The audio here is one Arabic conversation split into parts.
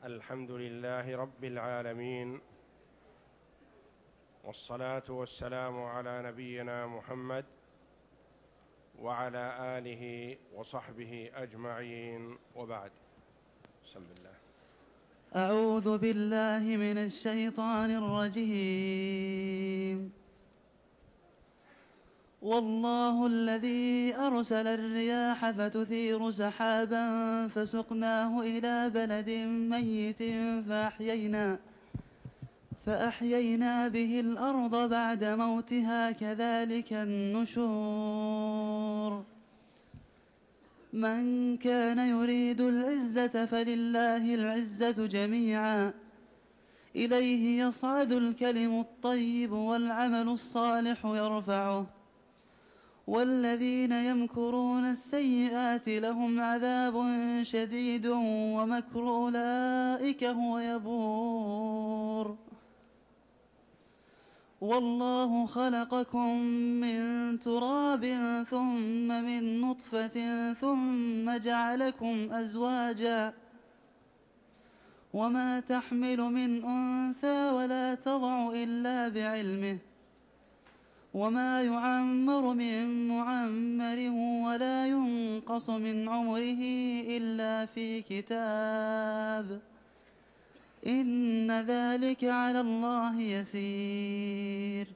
الحمد لله رب العالمين، والصلاة والسلام على نبينا محمد وعلى آله وصحبه أجمعين، وبعد. بسم الله. أعوذ بالله من الشيطان الرجيم. والله الذي أرسل الرياح فتثير سحابا فسقناه إلى بلد ميت فأحيينا به الأرض بعد موتها كذلك النشور. من كان يريد العزة فلله العزة جميعا إليه يصعد الكلم الطيب والعمل الصالح يرفعه والذين يمكرون السيئات لهم عذاب شديد ومكر أولئك هو يبور. والله خلقكم من تراب ثم من نطفة ثم جعلكم أزواجا وما تحمل من أنثى ولا تضع إلا بعلمه وما يعمر من معمر ولا ينقص من عمره إلا في كتاب إن ذلك على الله يسير.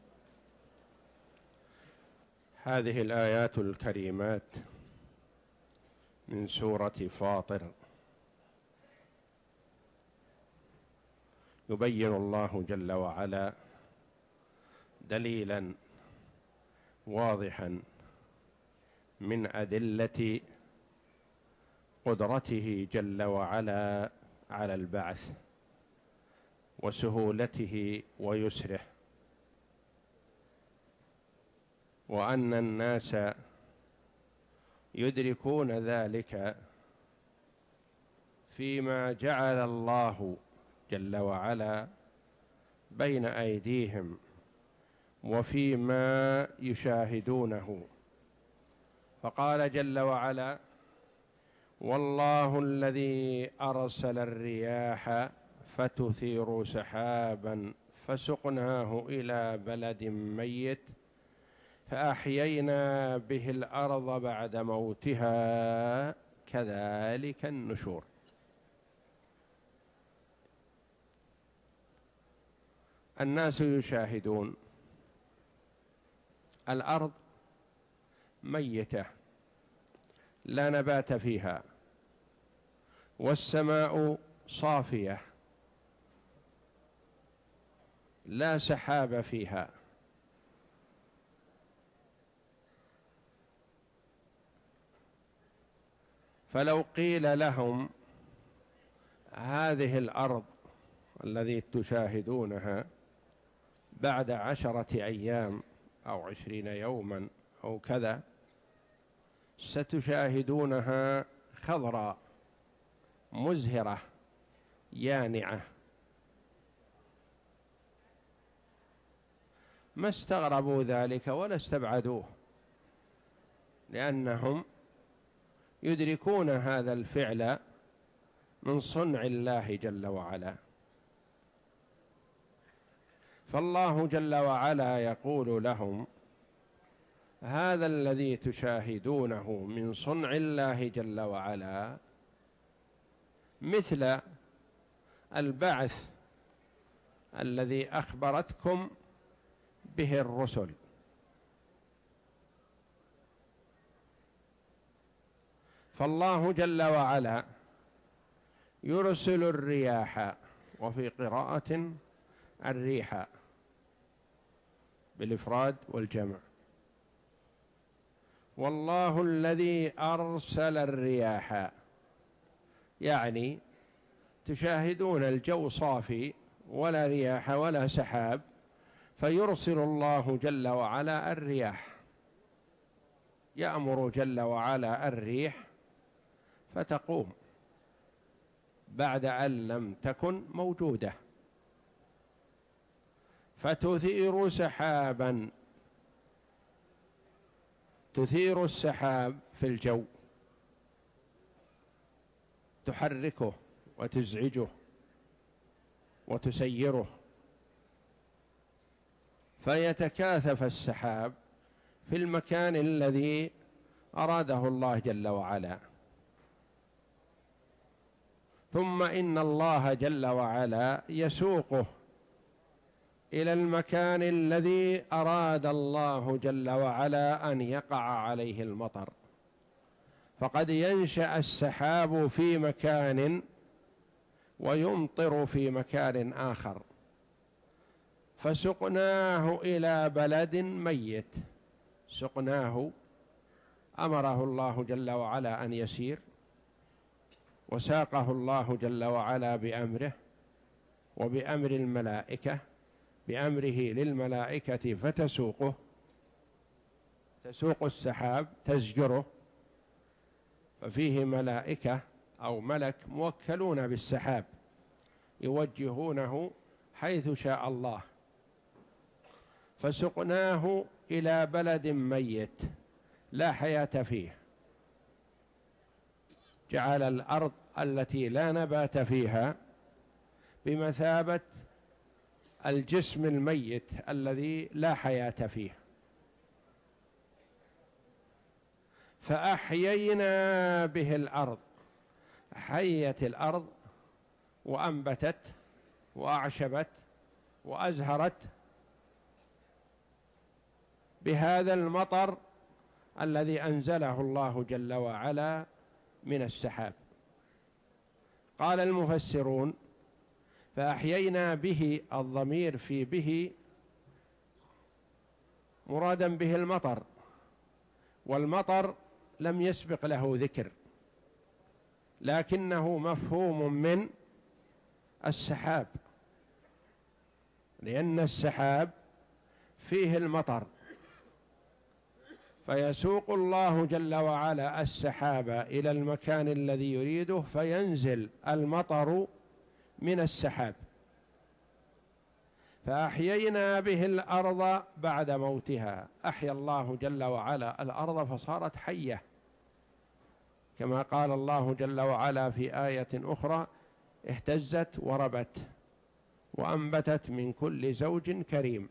هذه الآيات الكريمات من سورة فاطر يبين الله جل وعلا دليلا واضحا من أدلة قدرته جل وعلا على البعث وسهولته ويسره، وأن الناس يدركون ذلك فيما جعل الله جل وعلا بين أيديهم وفيما يشاهدونه. فقال جل وعلا: والله الذي أرسل الرياح فتثير سحابا فسقناه إلى بلد ميت فأحيينا به الأرض بعد موتها كذلك النشور. الناس يشاهدون الأرض ميتة لا نبات فيها، والسماء صافية لا سحاب فيها، فلو قيل لهم هذه الأرض الذي تشاهدونها بعد 10 أيام أو 20 يوما أو كذا ستشاهدونها خضراء مزهرة يانعة، ما استغربوا ذلك ولا استبعدوه، لأنهم يدركون هذا الفعل من صنع الله جل وعلا. فالله جل وعلا يقول لهم: هذا الذي تشاهدونه من صنع الله جل وعلا مثل البعث الذي أخبرتكم به الرسل. فالله جل وعلا يرسل الرياح، وفي قراءة الريح بالإفراد والجمع. والله الذي أرسل الرياح، يعني تشاهدون الجو صافي ولا رياح ولا سحاب، فيرسل الله جل وعلا الرياح، يأمر جل وعلا الريح فتقوم بعد أن لم تكن موجودة، فتثير سحابا، تثير السحاب في الجو، تحركه وتزعجه وتسيره، فيتكاثف السحاب في المكان الذي أراده الله جل وعلا. ثم إن الله جل وعلا يسوقه إلى المكان الذي أراد الله جل وعلا أن يقع عليه المطر. فقد ينشأ السحاب في مكان ويمطر في مكان آخر. فسقناه إلى بلد ميت، سقناه أمره الله جل وعلا أن يسير، وساقه الله جل وعلا بأمره وبأمر الملائكة، بأمره للملائكة فتسوقه، تسوق السحاب تزجره، ففيه ملائكة أو ملك موكلون بالسحاب يوجهونه حيث شاء الله. فسقناه إلى بلد ميت لا حياة فيه، جعل الأرض التي لا نبات فيها بمثابة الجسم الميت الذي لا حياة فيه. فأحيينا به الأرض، حيت الأرض وأنبتت وأعشبت وأزهرت بهذا المطر الذي أنزله الله جل وعلا من السحاب. قال المفسرون: فأحيينا به، الضمير في به مرادا به المطر، والمطر لم يسبق له ذكر، لكنه مفهوم من السحاب، لأن السحاب فيه المطر، فيسوق الله جل وعلا السحاب إلى المكان الذي يريده فينزل المطر من السحاب. فأحيينا به الأرض بعد موتها، أحيا الله جل وعلا الأرض فصارت حية، كما قال الله جل وعلا في آية أخرى: اهتزت وربت وأنبتت من كل زوج كريم.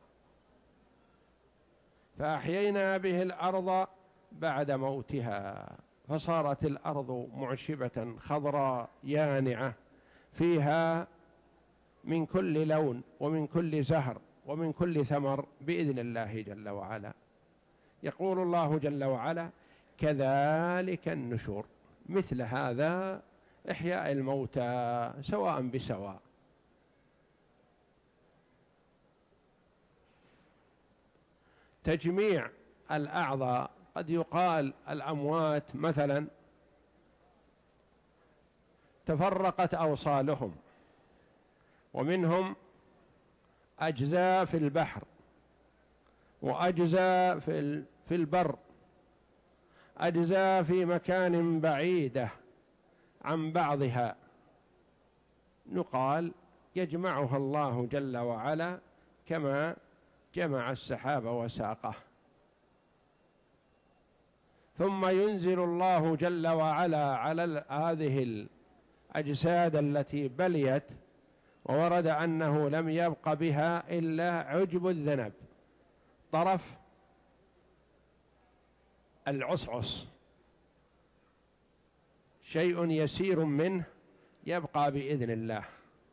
فأحيينا به الأرض بعد موتها، فصارت الأرض معشبة خضراء يانعة، فيها من كل لون ومن كل زهر ومن كل ثمر بإذن الله جل وعلا. يقول الله جل وعلا: كذلك النشور، مثل هذا إحياء الموتى سواء بسواء. تجميع الأعضاء، قد يقال الأموات مثلا تفرقت أوصالهم، ومنهم أجزاء في البحر، وأجزاء في البر، أجزاء في مكان بعيدة عن بعضها، نقال يجمعها الله جل وعلا كما جمع السحاب وساقه. ثم ينزل الله جل وعلا على هذه الأجساد التي بليت، وورد أنه لم يبق بها إلا عجب الذنب، طرف العصعص، شيء يسير منه يبقى بإذن الله،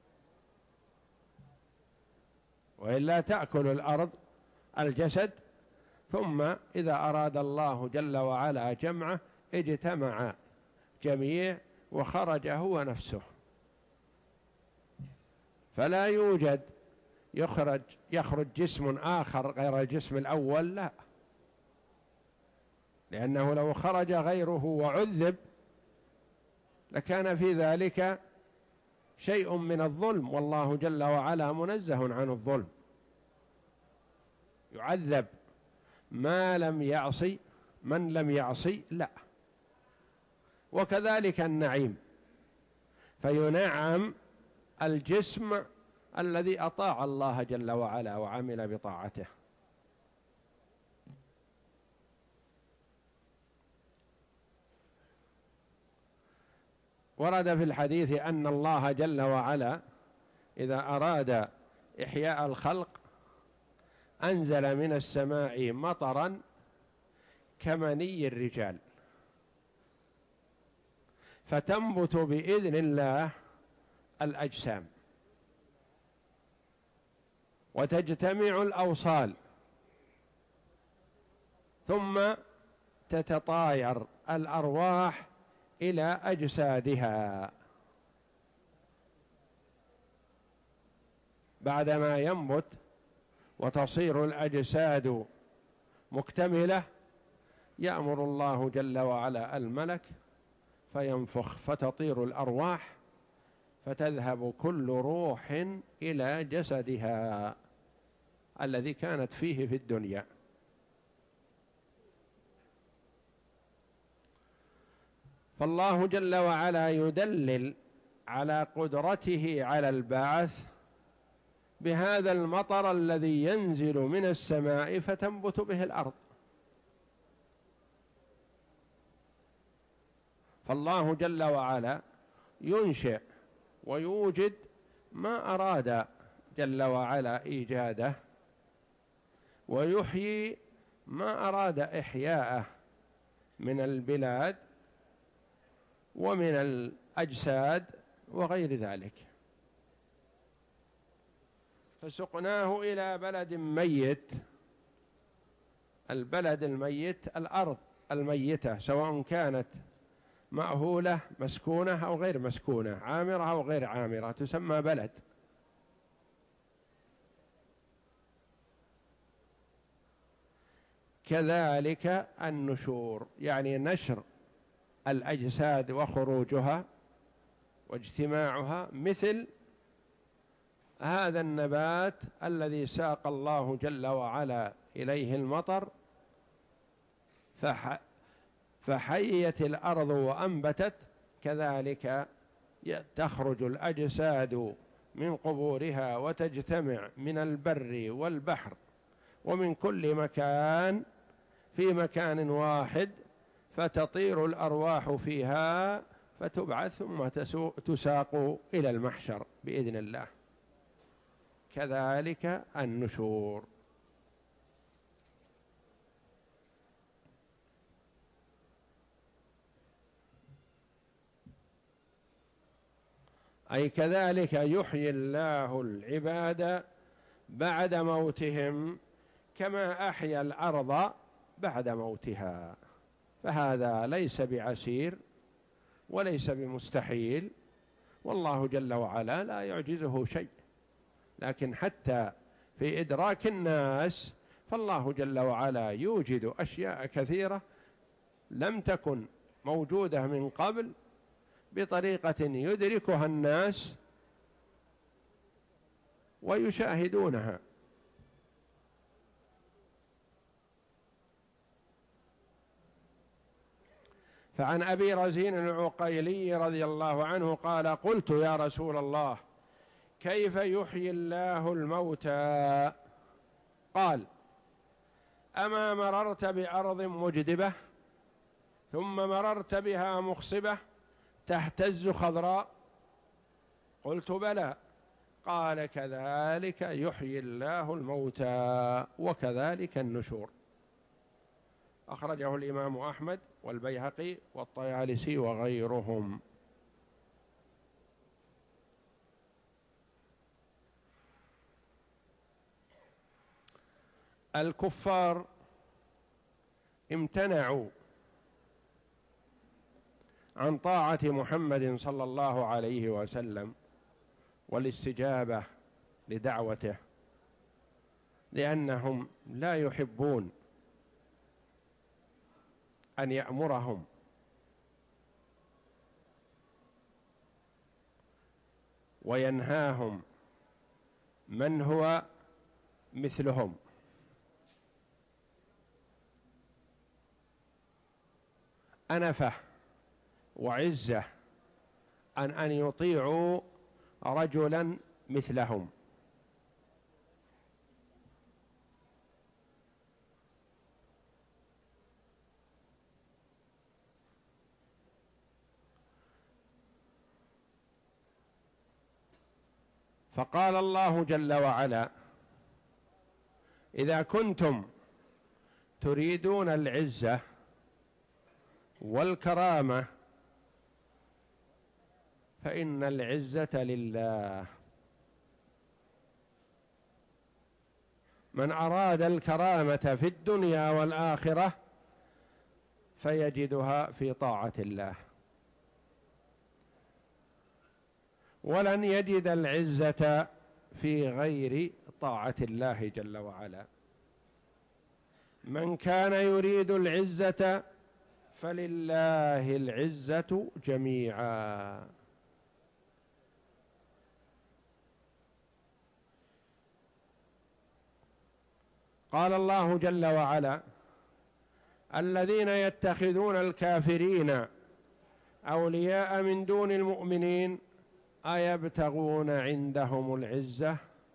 وإلا تأكل الأرض الجسد، ثم إذا أراد الله جل وعلا جمعه اجتمع جميع وخرج هو نفسه، فلا يوجد يخرج جسم آخر غير الجسم الأول، لا، لأنه لو خرج غيره وعذب لكان في ذلك شيء من الظلم، والله جل وعلا منزه عن الظلم، يعذب ما لم يعصي، من لم يعصي لا. وكذلك النعيم، فينعم الجسم الذي أطاع الله جل وعلا وعمل بطاعته. ورد في الحديث أن الله جل وعلا إذا أراد إحياء الخلق أنزل من السماء مطرا كمني الرجال، فتنبت بإذن الله الأجسام وتجتمع الأوصال، ثم تتطاير الأرواح إلى أجسادها بعدما ينبت وتصير الأجساد مكتملة. يأمر الله جل وعلا الملك فينفخ فتطير الأرواح، فتذهب كل روح إلى جسدها الذي كانت فيه في الدنيا. فالله جل وعلا يدلل على قدرته على البعث بهذا المطر الذي ينزل من السماء فتنبت به الأرض. فالله جل وعلا ينشئ ويوجد ما أراد جل وعلا إيجاده، ويحيي ما أراد إحياءه من البلاد ومن الأجساد وغير ذلك. فسقناه إلى بلد ميت. البلد الميت الأرض الميتة، سواء كانت مأهولة مسكونة أو غير مسكونة، عامرة أو غير عامرة، تسمى بلد. كذلك النشور، يعني نشر الأجساد وخروجها واجتماعها، مثل هذا النبات الذي ساق الله جل وعلا إليه المطر فحيت الأرض وأنبتت، كذلك تخرج الأجساد من قبورها وتجتمع من البر والبحر ومن كل مكان في مكان واحد، فتطير الأرواح فيها فتبعث ثم تساق إلى المحشر بإذن الله. كذلك النشور. أي كذلك يحيي الله العباد بعد موتهم كما أحيا الأرض بعد موتها. فهذا ليس بعسير وليس بمستحيل، والله جل وعلا لا يعجزه شيء. لكن حتى في إدراك الناس فالله جل وعلا يوجد أشياء كثيرة لم تكن موجودة من قبل بطريقة يدركها الناس ويشاهدونها. فعن أبي رزين العقيلي رضي الله عنه قال: قلت يا رسول الله كيف يحيي الله الموتى؟ قال: أما مررت بأرض مجدبة ثم مررت بها مخصبة تهتز خضراء؟ قلت: بلى. قال: كذلك يحيي الله الموتى وكذلك النشور. أخرجه الإمام أحمد والبيهقي والطيالسي وغيرهم. الكفار امتنعوا عن طاعة محمد صلى الله عليه وسلم والاستجابة لدعوته، لأنهم لا يحبون أن يأمرهم وينهاهم من هو مثلهم. أنفة وعزة أن يطيعوا رجلا مثلهم. فقال الله جل وعلا: إذا كنتم تريدون العزة والكرامة فإن العزة لله. من أراد الكرامة في الدنيا والآخرة فيجدها في طاعة الله، ولن يجد العزة في غير طاعة الله جل وعلا. من كان يريد العزة فلله العزة جميعا. قال الله جل وعلا: الذين يتخذون الكافرين أولياء من دون المؤمنين أيبتغون عندهم العزة.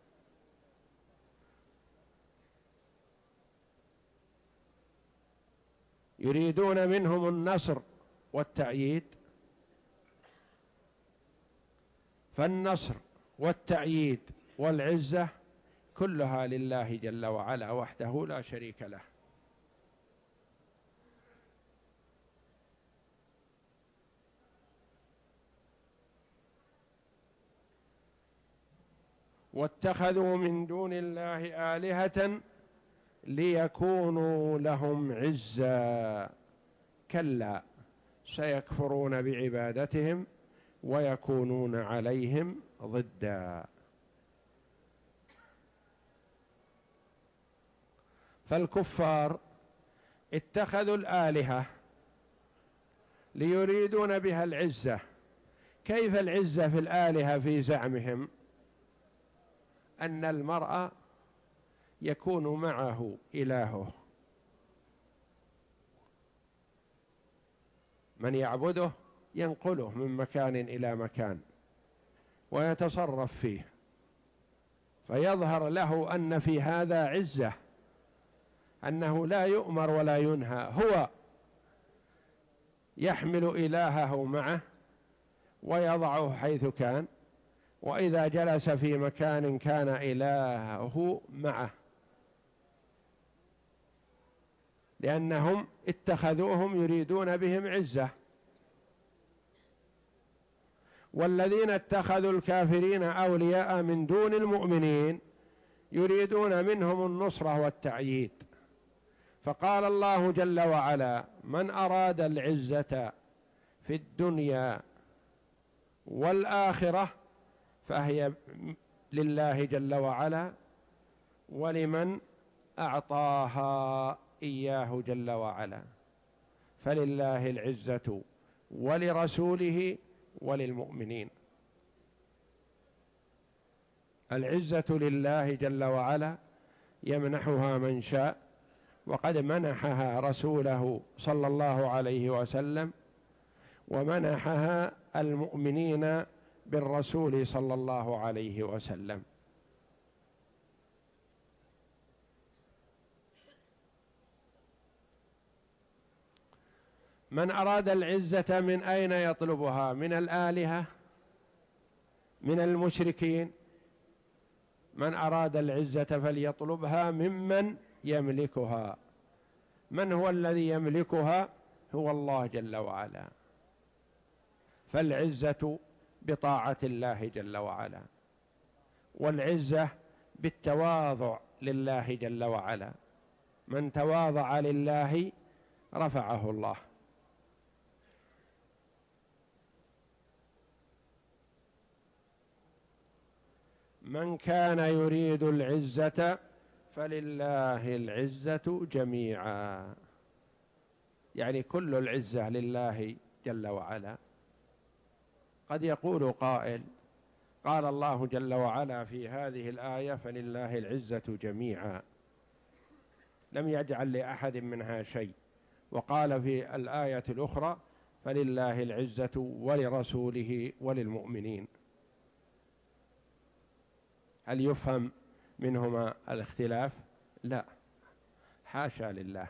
يريدون منهم النصر والتأييد، فالنصر والتأييد والعزة كلها لله جل وعلا وحده لا شريك له. واتخذوا من دون الله آلهة ليكونوا لهم عزا، كلا سيكفرون بعبادتهم ويكونون عليهم ضدا. فالكفار اتخذوا الآلهة ليريدون بها العزة. كيف العزة في الآلهة؟ في زعمهم أن المرء يكون معه إلهه، من يعبده ينقله من مكان إلى مكان ويتصرف فيه، فيظهر له أن في هذا عزة، أنه لا يؤمر ولا ينهى، هو يحمل إلهه معه ويضعه حيث كان، وإذا جلس في مكان كان إلهه معه، لأنهم اتخذوهم يريدون بهم عزة. والذين اتخذوا الكافرين أولياء من دون المؤمنين يريدون منهم النصرة والتأييد. فقال الله جل وعلا: من أراد العزة في الدنيا والآخرة فهي لله جل وعلا، ولمن أعطاها إياه جل وعلا، فلله العزة ولرسوله وللمؤمنين. العزة لله جل وعلا يمنحها من شاء، وقد منحها رسوله صلى الله عليه وسلم، ومنحها المؤمنين بالرسول صلى الله عليه وسلم. من أراد العزة من أين يطلبها؟ من الآلهة؟ من المشركين؟ من أراد العزة فليطلبها ممن يملكها. من هو الذي يملكها؟ هو الله جل وعلا. فالعزة بطاعة الله جل وعلا، والعزة بالتواضع لله جل وعلا. من تواضع لله رفعه الله. من كان يريد العزة فلله العزة جميعا، يعني كل العزة لله جل وعلا. قد يقول قائل: قال الله جل وعلا في هذه الآية: فلله العزة جميعا، لم يجعل لأحد منها شيء، وقال في الآية الأخرى: فلله العزة ولرسوله وللمؤمنين. هل يفهم منهما الاختلاف؟ لا، حاشا لله.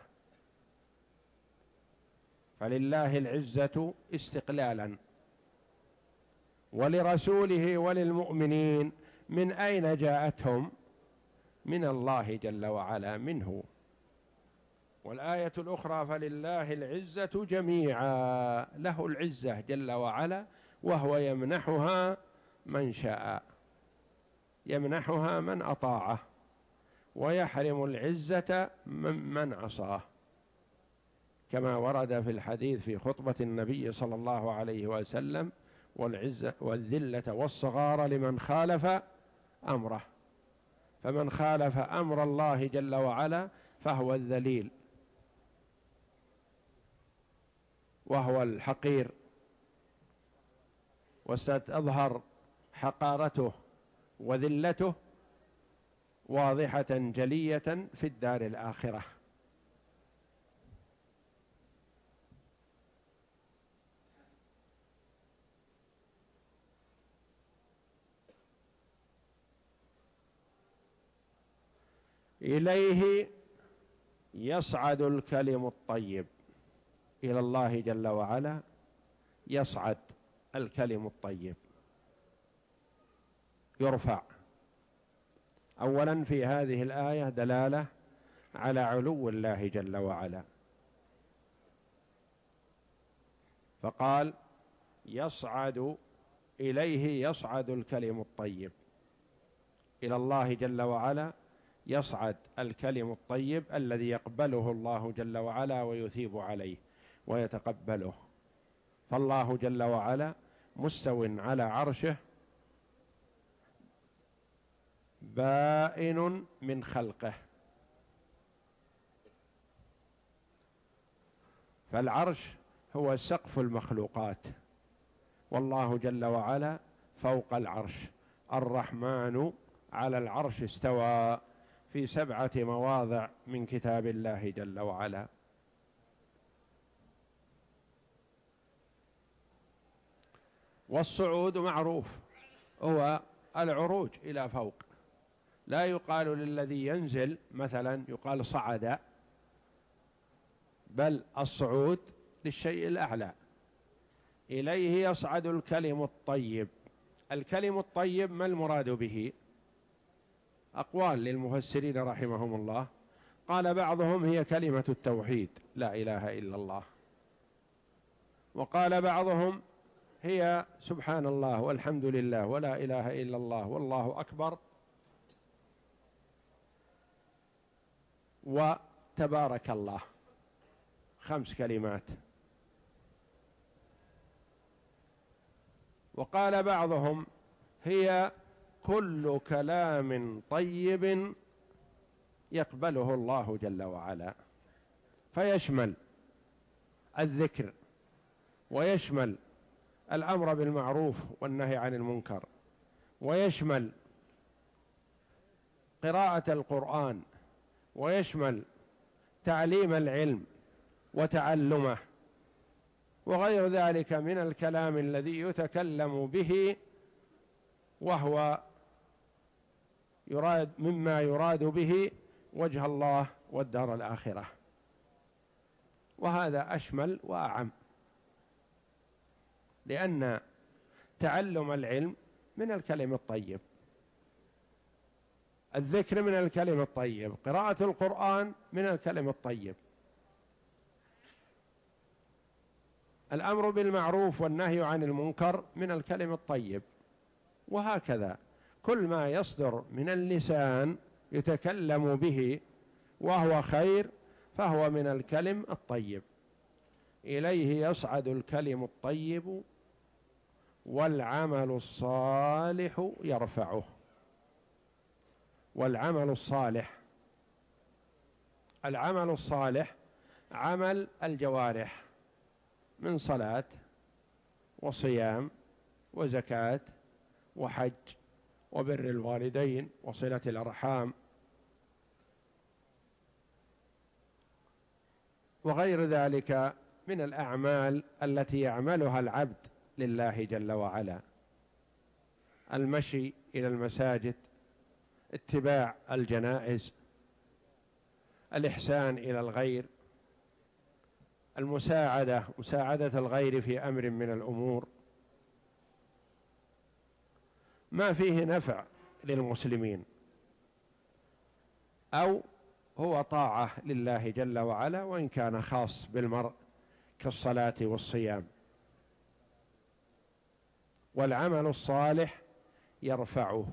فلله العزة استقلالا، ولرسوله وللمؤمنين من أين جاءتهم؟ من الله جل وعلا، منه. والآية الأخرى فلله العزة جميعا، له العزة جل وعلا، وهو يمنحها من شاء، يمنحها من أطاعه، ويحرم العزة من عصاه، كما ورد في الحديث في خطبة النبي صلى الله عليه وسلم: والعزة والذلة والصغار لمن خالف أمره. فمن خالف أمر الله جل وعلا فهو الذليل وهو الحقير، وستظهر حقارته وذلته واضحة جلية في الدار الآخرة. إليه يصعد الكلم الطيب، إلى الله جل وعلا يصعد الكلم الطيب، يرفع. أولا في هذه الآية دلالة على علو الله جل وعلا، فقال يصعد، إليه يصعد الكلم الطيب، إلى الله جل وعلا يصعد الكلم الطيب الذي يقبله الله جل وعلا ويثيب عليه ويتقبله. فالله جل وعلا مستو على عرشه بائن من خلقه، فالعرش هو سقف المخلوقات، والله جل وعلا فوق العرش. الرحمن على العرش استوى، في 7 مواضع من كتاب الله جل وعلا. والصعود معروف هو العروج إلى فوق، لا يقال للذي ينزل مثلا يقال صعد، بل الصعود للشيء الأعلى. إليه يصعد الكلم الطيب. الكلم الطيب ما المراد به؟ أقوال للمفسرين رحمهم الله. قال بعضهم هي كلمة التوحيد، لا إله إلا الله. وقال بعضهم هي سبحان الله والحمد لله ولا إله إلا الله والله أكبر وتبارك الله، 5 كلمات. وقال بعضهم هي كل كلام طيب يقبله الله جل وعلا، فيشمل الذكر، ويشمل الأمر بالمعروف والنهي عن المنكر، ويشمل قراءة القرآن، ويشمل تعليم العلم وتعلمه، وغير ذلك من الكلام الذي يتكلم به، وهو يراد مما يراد به وجه الله والدار الآخرة، وهذا أشمل وأعم، لأن تعلم العلم من الكلم الطيب، الذكر من الكلم الطيب، قراءة القرآن من الكلم الطيب، الأمر بالمعروف والنهي عن المنكر من الكلم الطيب، وهكذا كل ما يصدر من اللسان يتكلم به وهو خير فهو من الكلم الطيب. إليه يصعد الكلم الطيب والعمل الصالح يرفعه. والعمل الصالح، العمل الصالح عمل الجوارح من صلاة وصيام وزكاة وحج وبر الوالدين وصلة الأرحام وغير ذلك من الأعمال التي يعملها العبد لله جل وعلا، المشي إلى المساجد، اتباع الجنائز، الإحسان إلى الغير، مساعدة الغير في أمر من الأمور، ما فيه نفع للمسلمين، أو هو طاعة لله جل وعلا وإن كان خاص بالمرء كالصلاة والصيام. والعمل الصالح يرفعه.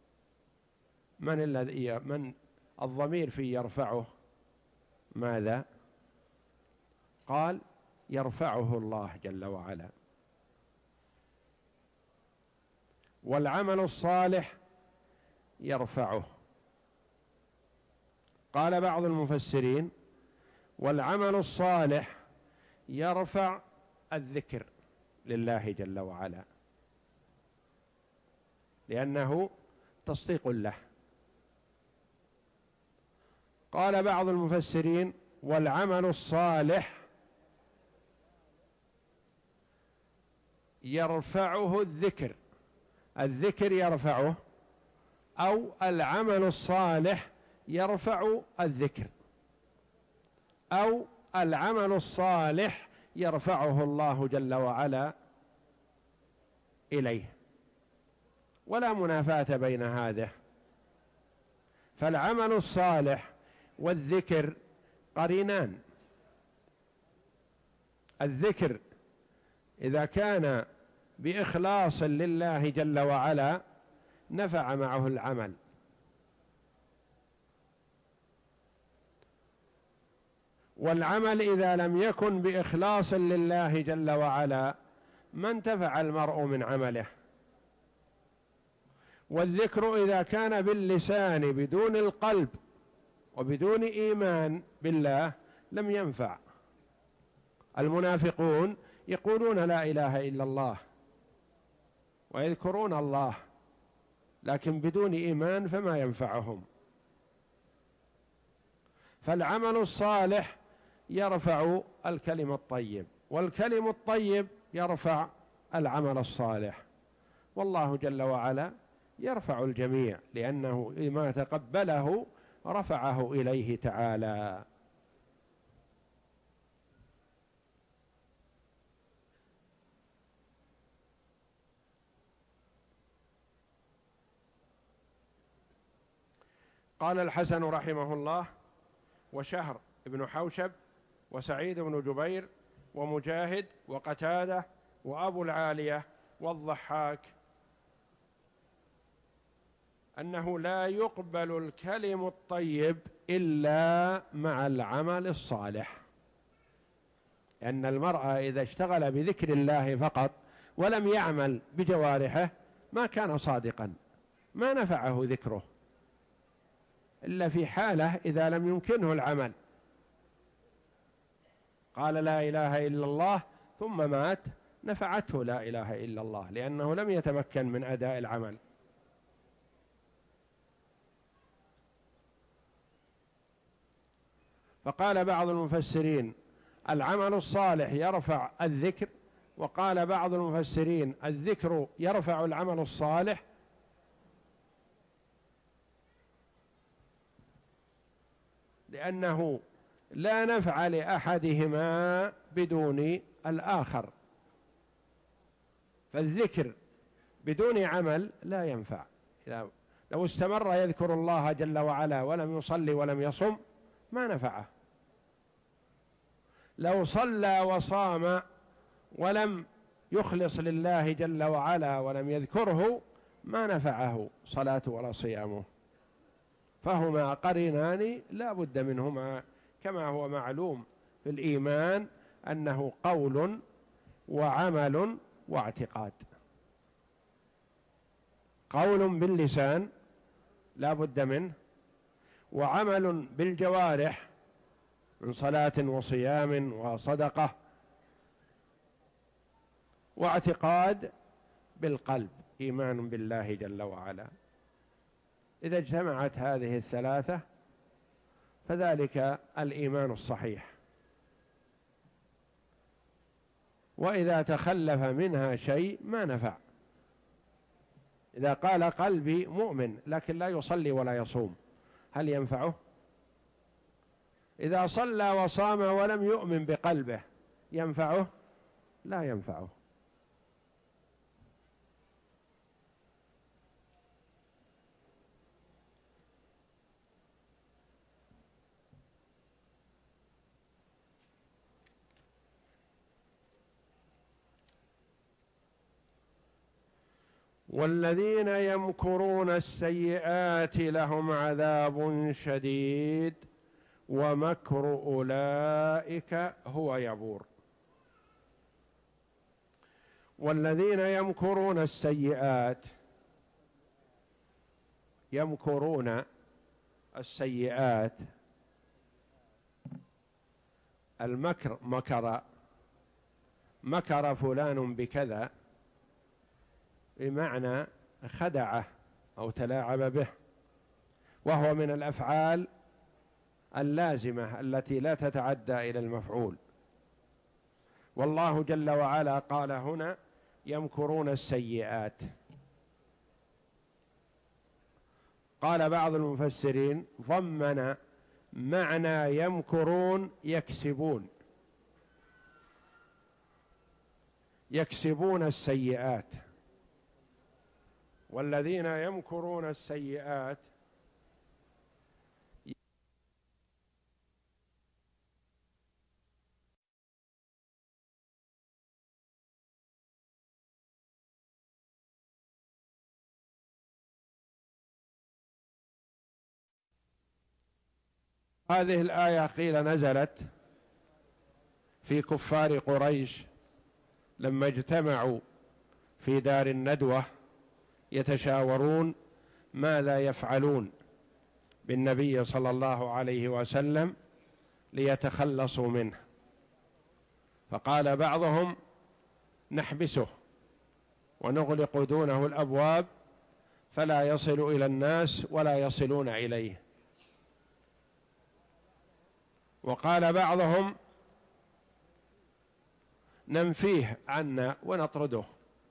من الضمير في يرفعه ماذا؟ قال يرفعه الله جل وعلا. والعمل الصالح يرفعه. قال بعض المفسرين والعمل الصالح يرفع الذكر لله جل وعلا، لأنه تصديق له. قال بعض المفسرين والعمل الصالح يرفعه الذكر، الذكر يرفعه، أو العمل الصالح يرفع الذكر، أو العمل الصالح يرفعه الله جل وعلا إليه، ولا منافاة بين هذا. فالعمل الصالح والذكر قرينان. الذكر إذا كان بإخلاص لله جل وعلا نفع معه العمل، والعمل إذا لم يكن بإخلاص لله جل وعلا ما انتفع المرء من عمله. والذكر إذا كان باللسان بدون القلب وبدون إيمان بالله لم ينفع. المنافقون يقولون لا إله إلا الله ويذكرون الله لكن بدون إيمان فما ينفعهم. فالعمل الصالح يرفع الكلم الطيب، والكلم الطيب يرفع العمل الصالح، والله جل وعلا يرفع الجميع، لأنه ما تقبله رفعه إليه تعالى. قال الحسن رحمه الله: وشهر بن حوشب وسعيد بن جبير ومجاهد وقتادة وأبو العالية والضحاك أنه لا يقبل الكلم الطيب إلا مع العمل الصالح، لأن المرء إذا اشتغل بذكر الله فقط ولم يعمل بجوارحه ما كان صادقا، ما نفعه ذكره إلا في حالة إذا لم يمكنه العمل. قال لا إله إلا الله ثم مات نفعته لا إله إلا الله، لأنه لم يتمكن من أداء العمل. فقال بعض المفسرين العمل الصالح يرفع الذكر، وقال بعض المفسرين الذكر يرفع العمل الصالح، لأنه لا نفع لأحدهما بدون الآخر، فالذكر بدون عمل لا ينفع. لو استمر يذكر الله جل وعلا ولم يصلي ولم يصم ما نفعه، لو صلى وصام ولم يخلص لله جل وعلا ولم يذكره ما نفعه صلاته ولا صيامه. فهما قرينان لا بد منهما، كما هو معلوم في الإيمان أنه قول وعمل واعتقاد. قول باللسان لا بد منه، وعمل بالجوارح من صلاة وصيام وصدقة، واعتقاد بالقلب إيمان بالله جل وعلا. إذا اجتمعت هذه الثلاثة فذلك الإيمان الصحيح. وإذا تخلف منها شيء ما نفع. إذا قال قلبي مؤمن لكن لا يصلي ولا يصوم هل ينفعه؟ إذا صلى وصام ولم يؤمن بقلبه ينفعه؟ لا ينفعه. والذين يمكرون السيئات لهم عذاب شديد ومكر أولئك هو يبور. والذين يمكرون السيئات، يمكرون السيئات، المكر، مكر فلان بكذا بمعنى خدعه أو تلاعب به، وهو من الأفعال اللازمة التي لا تتعدى إلى المفعول. والله جل وعلا قال هنا يمكرون السيئات. قال بعض المفسرين ضمن معنى يمكرون يكسبون السيئات. والذين يمكرون السيئات هذه الآية قيل نزلت في كفار قريش لما اجتمعوا في دار الندوة يتشاورون ماذا يفعلون بالنبي صلى الله عليه وسلم ليتخلصوا منه. فقال بعضهم نحبسه ونغلق دونه الأبواب فلا يصل إلى الناس ولا يصلون إليه. وقال بعضهم ننفيه عنا ونطرده،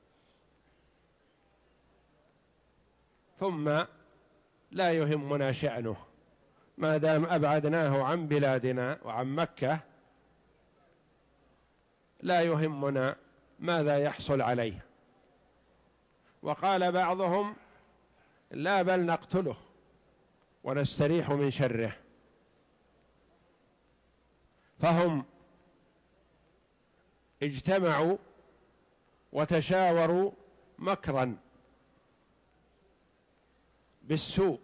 ثم لا يهمنا شأنه ما دام أبعدناه عن بلادنا وعن مكة، لا يهمنا ماذا يحصل عليه. وقال بعضهم لا بل نقتله ونستريح من شره. فهم اجتمعوا وتشاوروا مكرا بالسوء،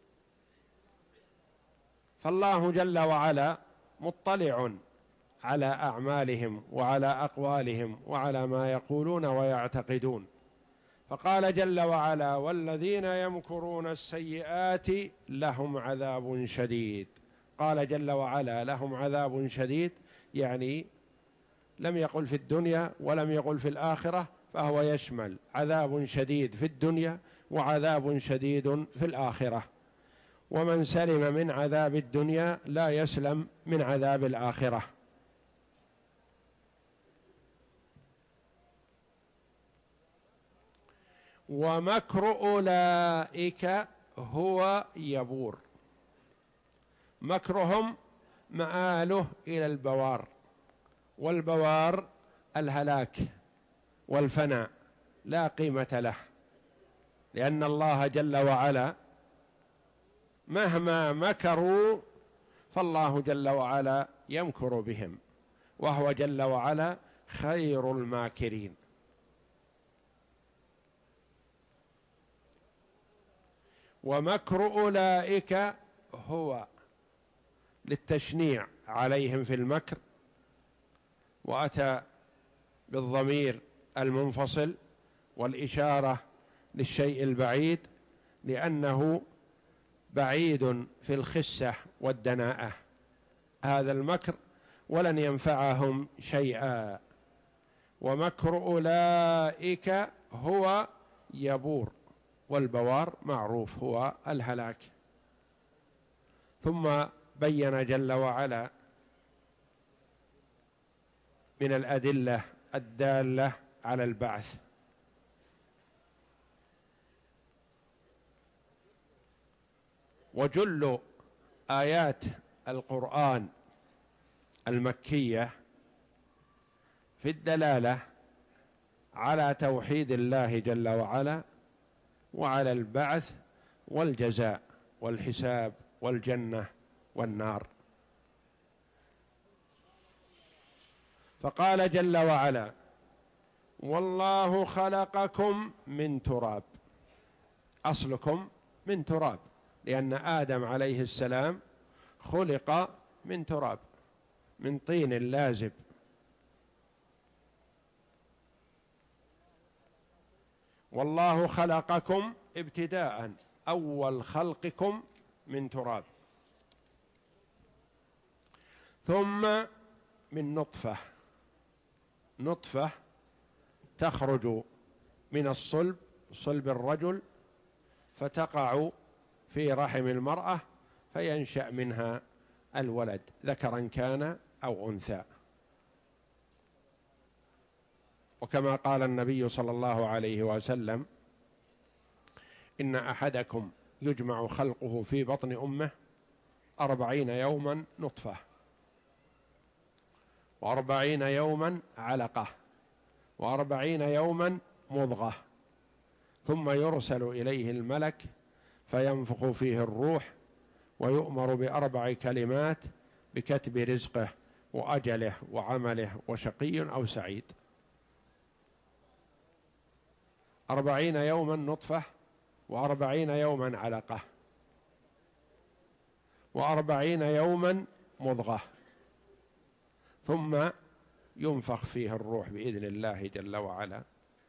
فالله جل وعلا مطلع على أعمالهم وعلى أقوالهم وعلى ما يقولون ويعتقدون. فقال جل وعلا والذين يمكرون السيئات لهم عذاب شديد. قال جل وعلا لهم عذاب شديد، يعني لم يقل في الدنيا ولم يقل في الآخرة، فهو يشمل عذاب شديد في الدنيا وعذاب شديد في الآخرة. ومن سلم من عذاب الدنيا لا يسلم من عذاب الآخرة. ومكر أولئك هو يبور. مكرهم مآله إلى البوار، والبوار الهلاك والفناء لا قيمة له، لأن الله جل وعلا مهما مكروا فالله جل وعلا يمكر بهم، وهو جل وعلا خير الماكرين. ومكر أولئك هو للتشنيع عليهم في المكر، وأتى بالضمير المنفصل والإشارة للشيء البعيد، لأنه بعيد في الخسة والدناءة هذا المكر ولن ينفعهم شيئا. ومكر أولئك هو يبور، والبوار معروف هو الهلاك. ثم بين جل وعلا من الأدلة الدالة على البعث. وجل آيات القرآن المكية في الدلالة على توحيد الله جل وعلا وعلى البعث والجزاء والحساب والجنة والنار. فقال جل وعلا والله خلقكم من تراب، أصلكم من تراب، لأن آدم عليه السلام خلق من تراب، من طين لازب. والله خلقكم ابتداء، أول خلقكم من تراب، ثم من نطفة، نطفة تخرج من الصلب، صلب الرجل، فتقع في رحم المرأة فينشأ منها الولد، ذكرا كان أو أنثى. وكما قال النبي صلى الله عليه وسلم: إن أحدكم يجمع خلقه في بطن أمه 40 يوما نطفة، و40 يوما علقة، و40 يوما مضغة، ثم يرسل إليه الملك فينفخ فيه الروح، ويؤمر ب4 كلمات بكتب رزقه وأجله وعمله وشقي أو سعيد. 40 يوما نطفة، و40 يوما علقة، و40 يوما مضغة، ثم ينفخ فيه الروح بإذن الله جل وعلا.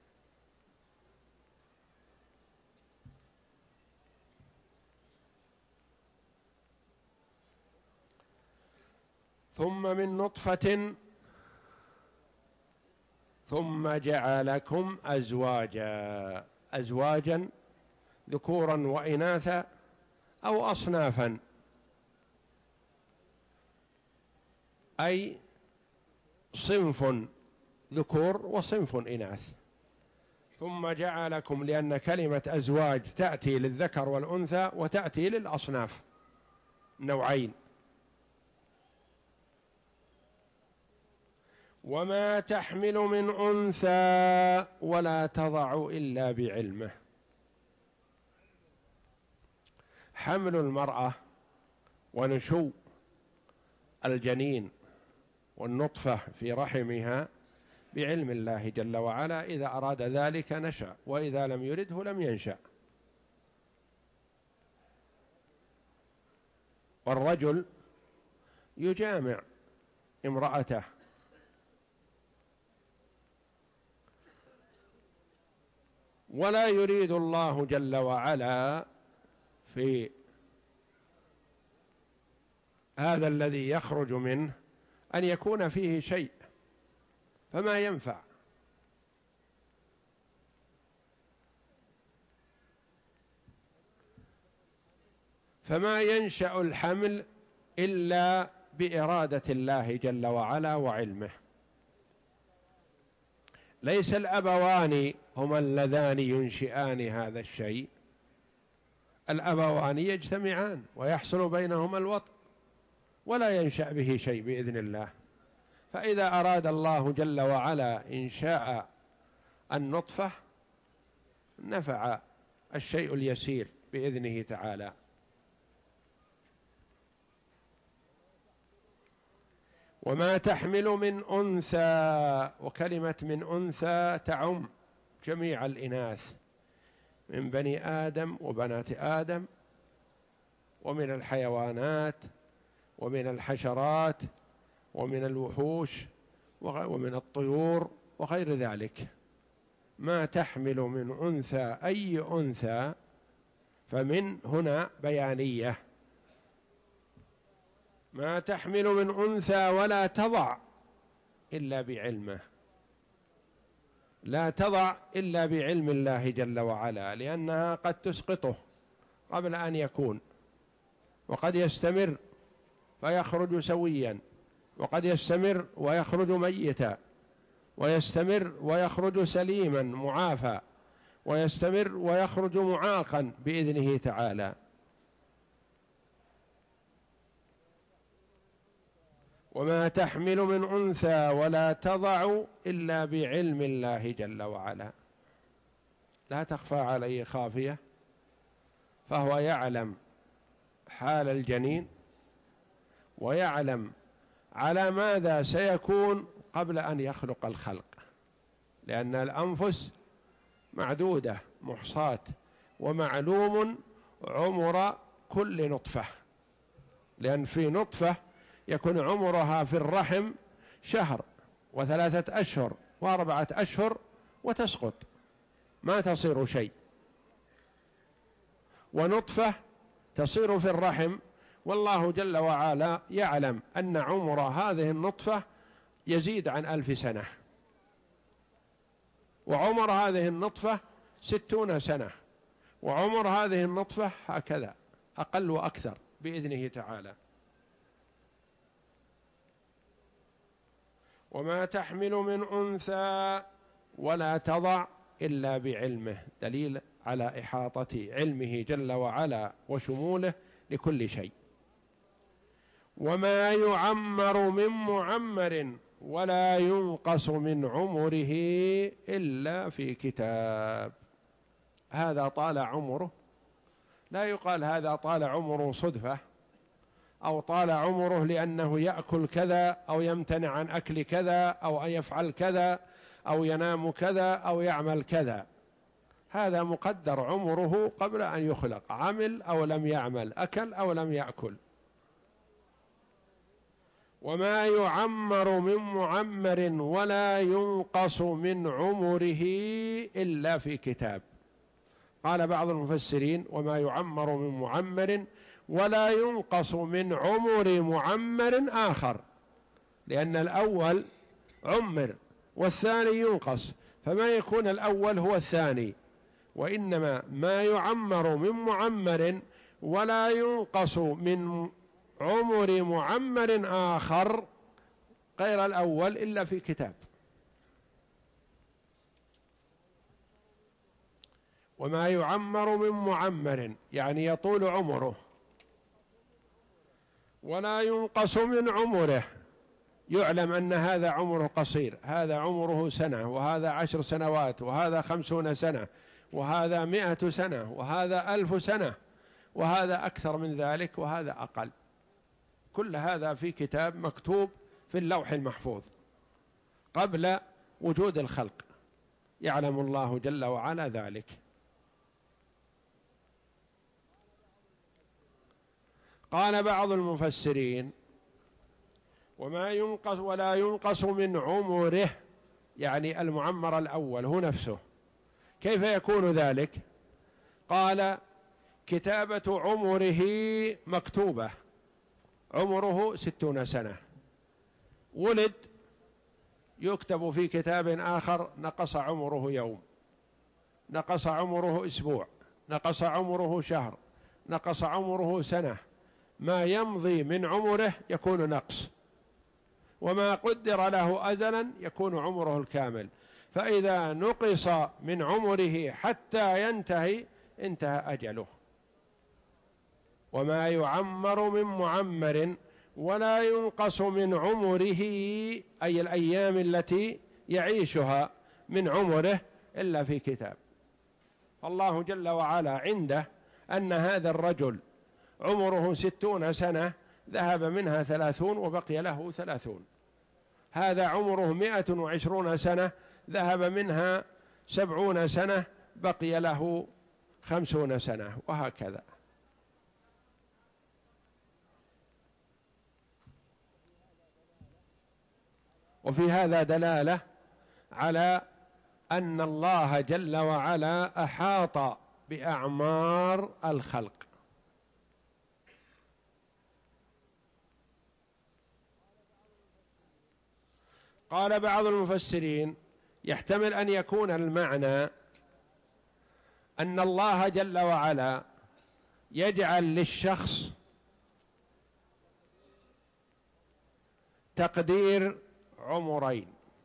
ثم من نطفة ثم جعلكم أزواجا، أزواجا ذكورا وإناثا أو أصنافا، أي صنف ذكور وصنف إناث. ثم جعلكم، لأن كلمة أزواج تأتي للذكر والأنثى وتأتي للأصناف نوعين. وما تحمل من أنثى ولا تضع إلا بعلمه. حمل المرأة ونشوء الجنين والنطفة في رحمها بعلم الله جل وعلا، إذا أراد ذلك نشأ، وإذا لم يرده لم ينشأ. والرجل يجامع امرأته ولا يريد الله جل وعلا في هذا الذي يخرج منه أن يكون فيه شيء، فما ينفع. فما ينشأ الحمل إلا بإرادة الله جل وعلا وعلمه. ليس الأبوان هما اللذان ينشئان هذا الشيء، الأبوان يجتمعان ويحصل بينهما الوطء ولا ينشأ به شيء بإذن الله. فإذا أراد الله جل وعلا إنشاء النطفة نفع الشيء اليسير بإذنه تعالى. وما تحمل من أنثى، وكلمة من أنثى تعم جميع الإناث من بني آدم وبنات آدم، ومن الحيوانات ومن الحشرات ومن الوحوش ومن الطيور وغير ذلك. ما تحمل من أنثى، أي أنثى، فمن هنا بيانية. ما تحمل من أنثى ولا تضع إلا بعلمه، لا تضع إلا بعلم الله جل وعلا، لأنها قد تسقطه قبل أن يكون، وقد يستمر فيخرج سويا، وقد يستمر ويخرج ميتا، ويستمر ويخرج سليما معافى، ويستمر ويخرج معاقا بإذنه تعالى. وما تحمل من أنثى ولا تضع إلا بعلم الله جل وعلا، لا تخفى عليه خافية، فهو يعلم حال الجنين ويعلم على ماذا سيكون قبل أن يخلق الخلق، لأن الأنفس معدودة محصاة، ومعلوم عمر كل نطفة، لأن في نطفة يكون عمرها في الرحم شهر و3 أشهر و4 أشهر وتسقط ما تصير شيء، ونطفة تصير في الرحم والله جل وعلا يعلم أن عمر هذه النطفة يزيد عن 1000 سنة، وعمر هذه النطفة 60 سنة، وعمر هذه النطفة هكذا أقل وأكثر بإذنه تعالى. وما تحمل من أنثى ولا تضع إلا بعلمه، دليل على إحاطة علمه جل وعلا وشموله لكل شيء. وما يعمر من معمر ولا ينقص من عمره إلا في كتاب. هذا طال عمره، لا يقال هذا طال عمره صدفة، أو طال عمره لأنه يأكل كذا أو يمتنع عن أكل كذا أو أن يفعل كذا أو ينام كذا أو يعمل كذا، هذا مقدر عمره قبل أن يخلق، عمل أو لم يعمل، أكل أو لم يأكل. وما يعمر من معمر ولا ينقص من عمره إلا في كتاب. قال بعض المفسرين وما يعمر من معمر ولا ينقص من عمر معمر آخر، لأن الأول عمر والثاني ينقص، فما يكون الأول هو الثاني، وإنما ما يعمر من معمر ولا ينقص من عمر معمر آخر غير الأول إلا في كتاب. وما يعمر من معمر يعني يطول عمره، ولا ينقص من عمره، يعلم أن هذا عمره قصير، هذا عمره سنة، وهذا 10 سنوات، وهذا 50 سنة، وهذا 100 سنة، وهذا 1000 سنة، وهذا أكثر من ذلك، وهذا أقل. كل هذا في كتاب مكتوب في اللوح المحفوظ قبل وجود الخلق، يعلم الله جل وعلا ذلك. قال بعض المفسرين وما ينقص ولا ينقص من عمره، يعني المعمر الأول هو نفسه. كيف يكون ذلك؟ قال كتابة عمره مكتوبة، عمره 60 سنة، ولد يكتب في كتاب آخر نقص عمره يوم، نقص عمره أسبوع، نقص عمره شهر، نقص عمره سنة، ما يمضي من عمره يكون نقص، وما قدر له أزلا يكون عمره الكامل. فإذا نقص من عمره حتى ينتهي انتهى أجله. وما يعمر من معمر ولا ينقص من عمره، أي الأيام التي يعيشها من عمره إلا في كتاب. الله جل وعلا عنده أن هذا الرجل عمره 60 سنة ذهب منها 30 وبقي له 30، هذا عمره 120 سنة ذهب منها 70 سنة بقي له 50 سنة، وهكذا. وفي هذا دلالة على أن الله جل وعلا أحاط بأعمار الخلق. قال بعض المفسرين يحتمل أن يكون المعنى أن الله جل وعلا يجعل للشخص تقدير عمرين،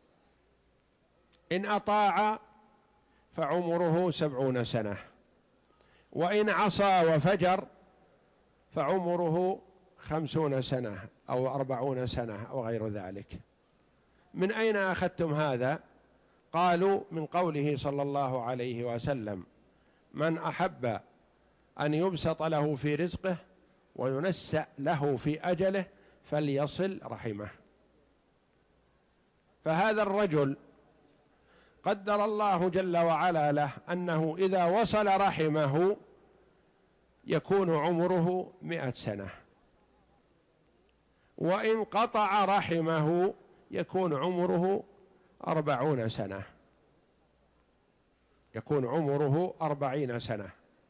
إن أطاع فعمره 70 سنة، وإن عصى وفجر فعمره 50 سنة أو 40 سنة أو غير ذلك. من أين أخذتم هذا؟ قالوا من قوله صلى الله عليه وسلم من أحب أن يبسط له في رزقه وينسأ له في أجله فليصل رحمه. فهذا الرجل قدر الله جل وعلا له أنه إذا وصل رحمه يكون عمره 100 سنة، وإن قطع رحمه يكون عمره 40 سنة، يكون عمره 40 سنة.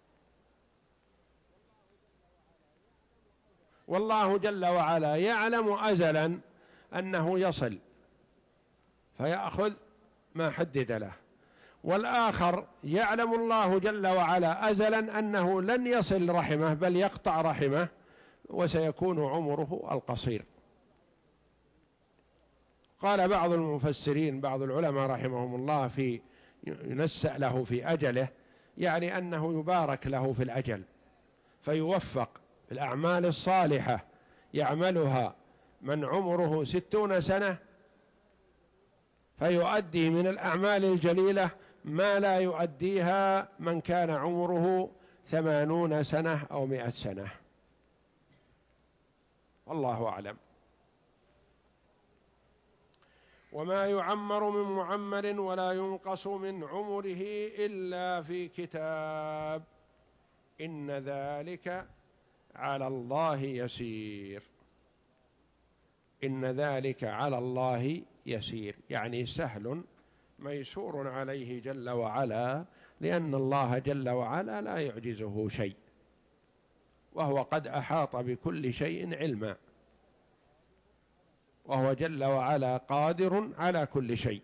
والله جل وعلا يعلم أزلا أنه يصل فيأخذ ما حدد له، والآخر يعلم الله جل وعلا أزلا أنه لن يصل رحمه بل يقطع رحمه وسيكون عمره القصير. قال بعض المفسرين بعض العلماء رحمهم الله في ينسأ له في أجله، يعني أنه يبارك له في الأجل فيوفق الأعمال الصالحة يعملها من عمره 60 سنة، فيؤدي من الأعمال الجليلة ما لا يؤديها من كان عمره 80 سنة أو 100 سنة، والله أعلم. وما يعمر من معمر ولا ينقص من عمره إلا في كتاب إن ذلك على الله يسير. إن ذلك على الله يسير يعني سهل ميسور عليه جل وعلا، لأن الله جل وعلا لا يعجزه شيء، وهو قد أحاط بكل شيء علما، وهو جل وعلا قادر على كل شيء.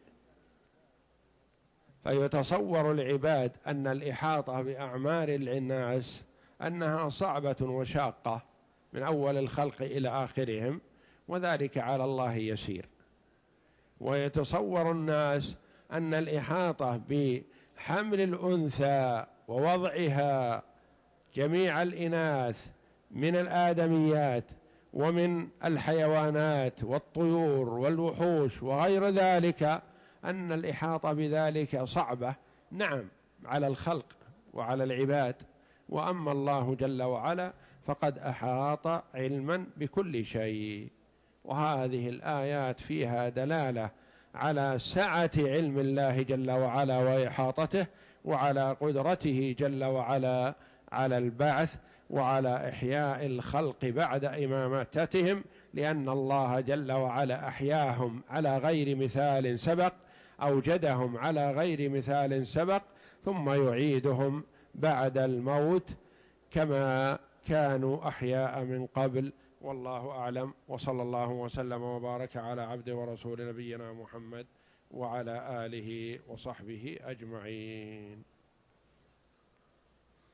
فيتصور العباد أن الإحاطة بأعمار الناس أنها صعبة وشاقة من أول الخلق إلى آخرهم، وذلك على الله يسير. ويتصور الناس أن الإحاطة بحمل الأنثى ووضعها جميع الإناث من الآدميات ومن الحيوانات والطيور والوحوش وغير ذلك، أن الإحاطة بذلك صعبة، نعم على الخلق وعلى العباد، وأما الله جل وعلا فقد أحاط علما بكل شيء. وهذه الآيات فيها دلالة على سعة علم الله جل وعلا وإحاطته، وعلى قدرته جل وعلا على البعث وعلى إحياء الخلق بعد إمامتهم، لأن الله جل وعلا أحياهم على غير مثال سبق، أوجدهم على غير مثال سبق، ثم يعيدهم بعد الموت كما كانوا أحياء من قبل. والله أعلم، وصلى الله وسلم وبارك على عبد ورسول نبينا محمد وعلى آله وصحبه أجمعين.